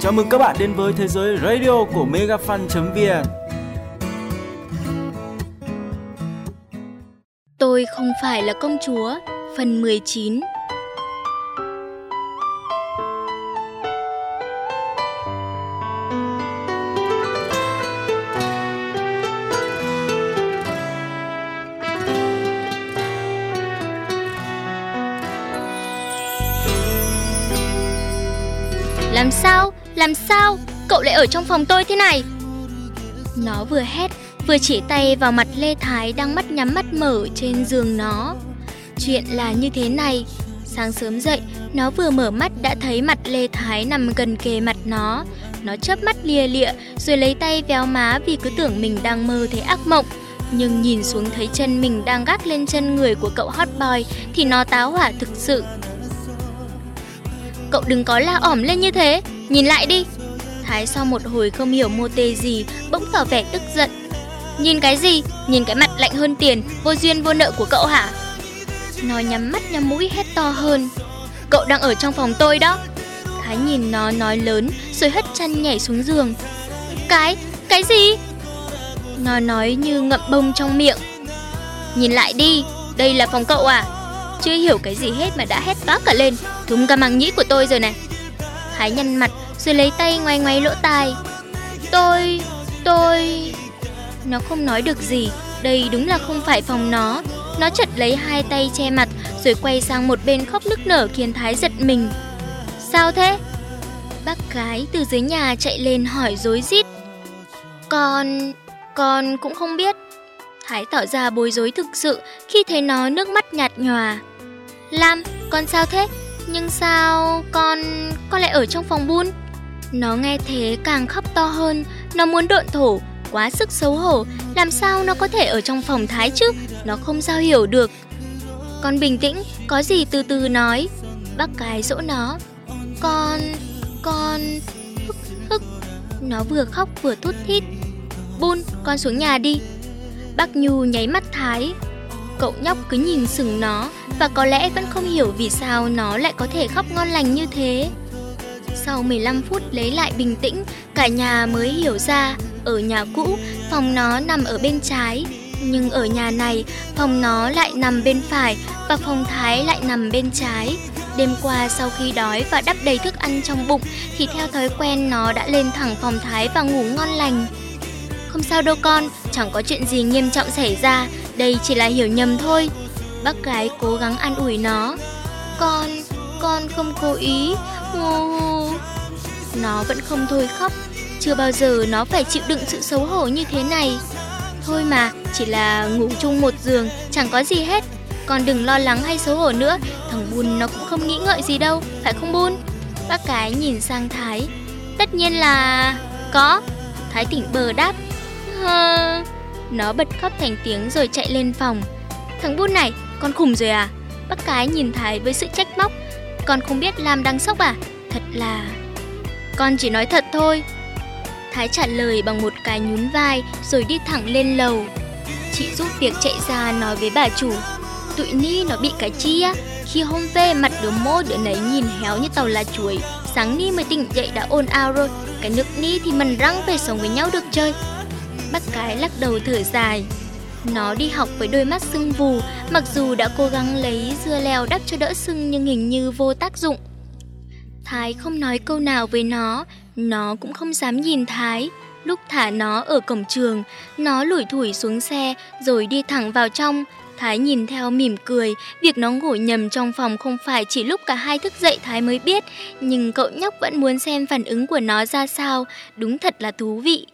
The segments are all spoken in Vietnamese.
Chào mừng các bạn đến với thế giới radio của megafan.vn. Tôi không phải là công chúa, phần 19. Làm sao? Cậu lại ở trong phòng tôi thế này? Nó vừa hét, vừa chỉ tay vào mặt Lê Thái đang mắt nhắm mắt mở trên giường nó. Chuyện là như thế này, sáng sớm dậy, nó vừa mở mắt đã thấy mặt Lê Thái nằm gần kề mặt nó. Nó chớp mắt lia lịa rồi lấy tay véo má vì cứ tưởng mình đang mơ thấy ác mộng. Nhưng nhìn xuống thấy chân mình đang gác lên chân người của cậu hot boy thì nó táo hỏa thực sự. Cậu đừng có la ỏm lên như thế, nhìn lại đi. Thái sau một hồi không hiểu mô tê gì bỗng tỏ vẻ tức giận. Nhìn cái gì? Nhìn cái mặt lạnh hơn tiền, vô duyên vô nợ của cậu hả? Nó nhắm mắt nhắm mũi hét to hơn. Cậu đang ở trong phòng tôi đó. Thái nhìn nó nói lớn rồi hất chân nhảy xuống giường. Cái gì? Nó nói như ngậm bông trong miệng. Nhìn lại đi, đây là phòng cậu à? Chưa hiểu cái gì hết mà đã hét toác cả lên, thúm cả màng nhĩ của tôi rồi này. Thái nhăn mặt rồi lấy tay ngoáy ngoáy lỗ tai. Tôi... Nó không nói được gì, đây đúng là không phải phòng nó. Nó chật lấy hai tay che mặt rồi quay sang một bên khóc nức nở khiến Thái giật mình. Sao thế? Bác gái từ dưới nhà chạy lên hỏi rối rít. Con cũng không biết. Thái tỏ ra bối rối thực sự khi thấy nó nước mắt nhạt nhòa. Lam, con sao thế? Nhưng sao con lại ở trong phòng Bun? Nó nghe thế càng khóc to hơn. Nó muốn độn thổ, quá sức xấu hổ. Làm sao nó có thể ở trong phòng Thái chứ? Nó không sao hiểu được. Con bình tĩnh, có gì từ từ nói. Bác gái dỗ nó. Con... Hức. Nó vừa khóc vừa thút thít. Bun, con xuống nhà đi. Bác Nhu nháy mắt Thái. Cậu nhóc cứ nhìn sững nó và có lẽ vẫn không hiểu vì sao nó lại có thể khóc ngon lành như thế. Sau 15 phút lấy lại bình tĩnh, cả nhà mới hiểu ra ở nhà cũ phòng nó nằm ở bên trái, nhưng ở nhà này phòng nó lại nằm bên phải và phòng Thái lại nằm bên trái. Đêm qua sau khi đói và đắp đầy thức ăn trong bụng thì theo thói quen nó đã lên thẳng phòng Thái và ngủ ngon lành. Không sao đâu con, chẳng có chuyện gì nghiêm trọng xảy ra, đây chỉ là hiểu nhầm thôi. Bác gái cố gắng an ủi nó. Con không cố ý. Nó vẫn không thôi khóc. Chưa bao giờ nó phải chịu đựng sự xấu hổ như thế này. Thôi mà, chỉ là ngủ chung một giường, chẳng có gì hết. Con đừng lo lắng hay xấu hổ nữa. Thằng Bun nó cũng không nghĩ ngợi gì đâu, phải không Bun? Bác gái nhìn sang Thái. Tất nhiên là... Có. Thái tỉnh bờ đáp. Nó bật khóc thành tiếng rồi chạy lên phòng. Thằng Bun này, con khùng rồi à? Bác gái nhìn Thái với sự trách móc. Con không biết Lam đang sốc à? Thật là... Con chỉ nói thật thôi. Thái trả lời bằng một cái nhún vai rồi đi thẳng lên lầu. Chị giúp việc chạy ra nói với bà chủ. Tụi Ni nó bị cái chi á. Khi hôm về mặt đứa mô đứa nấy nhìn héo như tàu lá chuối. Sáng Ni mới tỉnh dậy đã ồn ào rồi. Cái nước Ni thì mần răng về sống với nhau được chơi. Bác gái lắc đầu thở dài. Nó đi học với đôi mắt sưng vù. Mặc dù đã cố gắng lấy dưa leo đắp cho đỡ sưng nhưng hình như vô tác dụng. Thái không nói câu nào với nó cũng không dám nhìn Thái. Lúc thả nó ở cổng trường, nó lủi thủi xuống xe rồi đi thẳng vào trong. Thái nhìn theo mỉm cười. Việc nó ngủ nhầm trong phòng không phải chỉ lúc cả hai thức dậy Thái mới biết. Nhưng cậu nhóc vẫn muốn xem phản ứng của nó ra sao. Đúng thật là thú vị.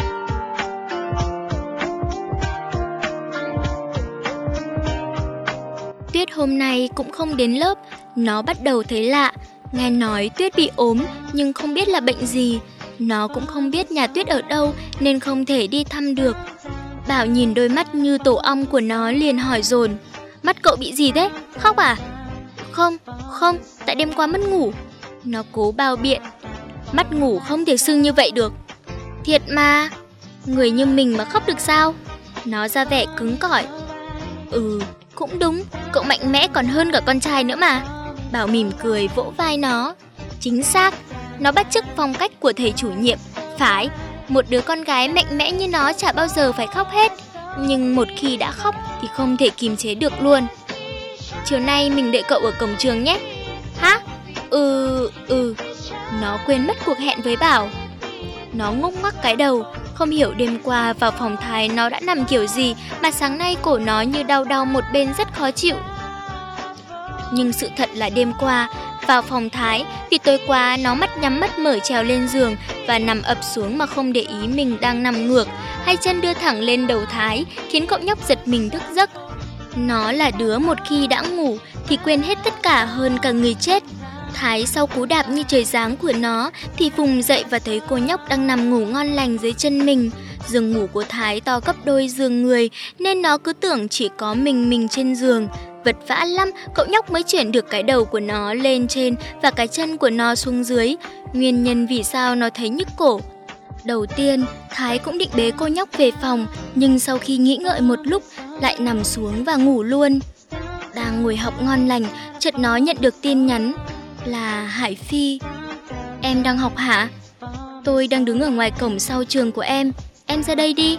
Tuyết hôm nay cũng không đến lớp. Nó bắt đầu thấy lạ. Nghe nói Tuyết bị ốm nhưng không biết là bệnh gì. Nó cũng không biết nhà Tuyết ở đâu nên không thể đi thăm được. Bảo nhìn đôi mắt như tổ ong của nó liền hỏi dồn. Mắt cậu bị gì thế? Khóc à? Không, tại đêm qua mất ngủ. Nó cố bao biện. Mắt ngủ không thể sưng như vậy được. Thiệt mà, người như mình mà khóc được sao? Nó ra vẻ cứng cỏi. Cũng đúng, cậu mạnh mẽ còn hơn cả con trai nữa mà. Bảo mỉm cười vỗ vai nó. Chính xác, Nó bắt chước phong cách của thầy chủ nhiệm. Phải, một đứa con gái mạnh mẽ như nó chả bao giờ phải khóc hết. Nhưng một khi đã khóc thì không thể kìm chế được luôn. Chiều nay mình đợi cậu ở cổng trường nhé. Hả? Nó quên mất cuộc hẹn với Bảo. Nó ngốc ngoắc cái đầu, không hiểu đêm qua vào phòng Thái nó đã nằm kiểu gì mà sáng nay cổ nó như đau một bên rất khó chịu. Nhưng sự thật là đêm qua vào phòng Thái, vì tối qua nó mắt nhắm mắt mở trèo lên giường và nằm ập xuống mà không để ý mình đang nằm ngược, hai chân đưa thẳng lên đầu Thái, khiến cậu nhóc giật mình thức giấc. Nó là đứa một khi đã ngủ thì quên hết tất cả hơn cả người chết. Thái sau cú đạp như trời giáng của nó thì vùng dậy và thấy cô nhóc đang nằm ngủ ngon lành dưới chân mình. Giường ngủ của Thái to gấp đôi giường người nên nó cứ tưởng chỉ có mình trên giường. Vật vã lắm, cậu nhóc mới chuyển được cái đầu của nó lên trên và cái chân của nó xuống dưới. Nguyên nhân vì sao nó thấy nhức cổ. Đầu tiên, Thái cũng định bế cô nhóc về phòng, nhưng sau khi nghĩ ngợi một lúc, lại nằm xuống và ngủ luôn. Đang ngồi học ngon lành, chợt nó nhận được tin nhắn là Hải Phi. Em đang học hả? Tôi đang đứng ở ngoài cổng sau trường của em ra đây đi.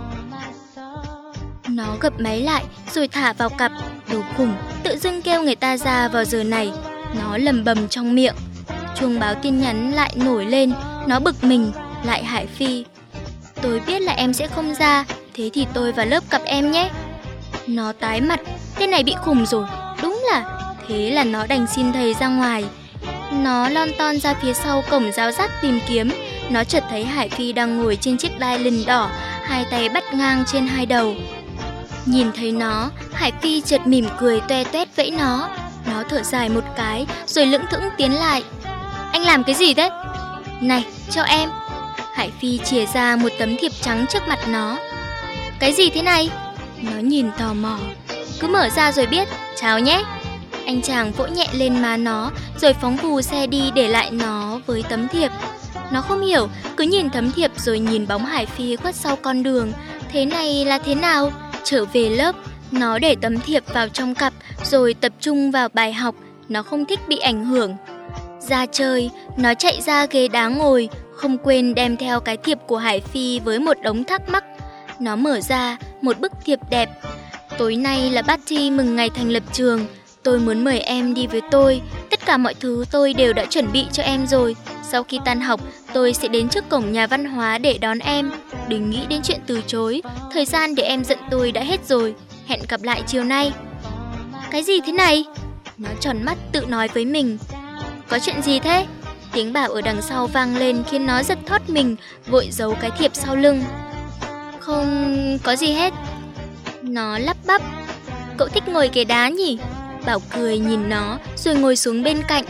Nó gập máy lại rồi thả vào cặp. Đồ khủng, tự dưng kêu người ta ra vào giờ này. Nó lầm bầm trong miệng. Chuông báo tin nhắn lại nổi lên. Nó bực mình. Lại Hải Phi. Tôi biết là em sẽ không ra, thế thì tôi vào lớp cặp em nhé. Nó tái mặt. Tên này bị khùng rồi. Đúng là. Thế là nó đành xin thầy ra ngoài. Nó lon ton ra phía sau cổng giáo giác tìm kiếm. Nó chợt thấy Hải Phi đang ngồi trên chiếc đai lình đỏ, hai tay bắt ngang trên hai đầu. Nhìn thấy nó, Hải Phi chợt mỉm cười toe toét vẫy nó. Nó thở dài một cái rồi lững thững tiến lại. Anh làm cái gì thế? Này, cho em. Hải Phi chìa ra một tấm thiệp trắng trước mặt nó. Cái gì thế này? Nó nhìn tò mò. Cứ mở ra rồi biết. Chào nhé. Anh chàng vỗ nhẹ lên má nó rồi phóng vù xe đi để lại nó với tấm thiệp. Nó không hiểu, cứ nhìn tấm thiệp rồi nhìn bóng Hải Phi khuất sau con đường. Thế này là thế nào? Trở về lớp, nó để tấm thiệp vào trong cặp rồi tập trung vào bài học. Nó không thích bị ảnh hưởng. Ra chơi, nó chạy ra ghế đá ngồi, không quên đem theo cái thiệp của Hải Phi với một đống thắc mắc. Nó mở ra một bức thiệp đẹp. Tối nay là party mừng ngày thành lập trường. Tôi muốn mời em đi với tôi. Tất cả mọi thứ tôi đều đã chuẩn bị cho em rồi. Sau khi tan học, tôi sẽ đến trước cổng nhà văn hóa để đón em. Đừng nghĩ đến chuyện từ chối. Thời gian để em giận tôi đã hết rồi. Hẹn gặp lại chiều nay. Cái gì thế này? Nó tròn mắt tự nói với mình. Có chuyện gì thế? Tiếng Bảo ở đằng sau vang lên khiến nó giật thót mình, vội giấu cái thiệp sau lưng. Không có gì hết. Nó lắp bắp. Cậu thích ngồi ghế đá nhỉ? Bảo cười nhìn nó rồi ngồi xuống bên cạnh.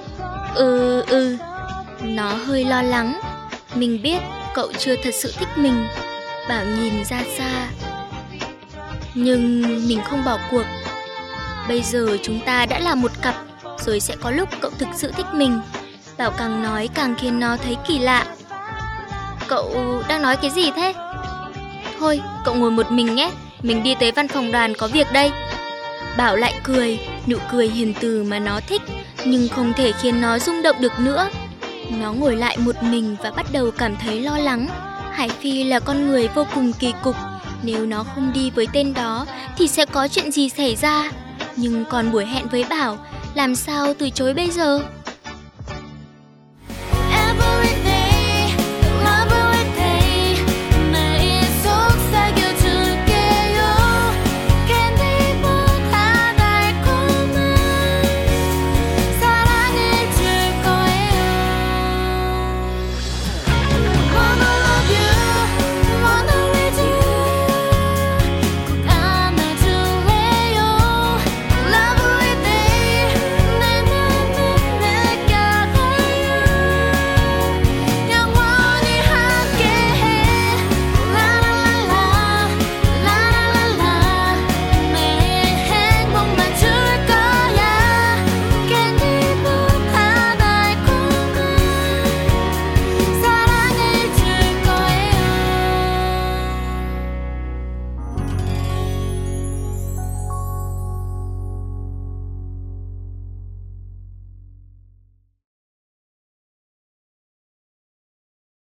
Nó hơi lo lắng. Mình biết cậu chưa thật sự thích mình. Bảo nhìn ra xa. Nhưng mình không bỏ cuộc. Bây giờ chúng ta đã là một cặp, rồi sẽ có lúc cậu thực sự thích mình. Bảo càng nói càng khiến nó thấy kỳ lạ. Cậu đang nói cái gì thế? Thôi, cậu ngồi một mình nhé. Mình đi tới văn phòng đoàn có việc đây. Bảo lại cười, nụ cười hiền từ mà nó thích, nhưng không thể khiến nó rung động được nữa. Nó ngồi lại một mình và bắt đầu cảm thấy lo lắng. Hải Phi là con người vô cùng kỳ cục. Nếu nó không đi với tên đó thì sẽ có chuyện gì xảy ra. Nhưng còn buổi hẹn với Bảo, làm sao từ chối bây giờ?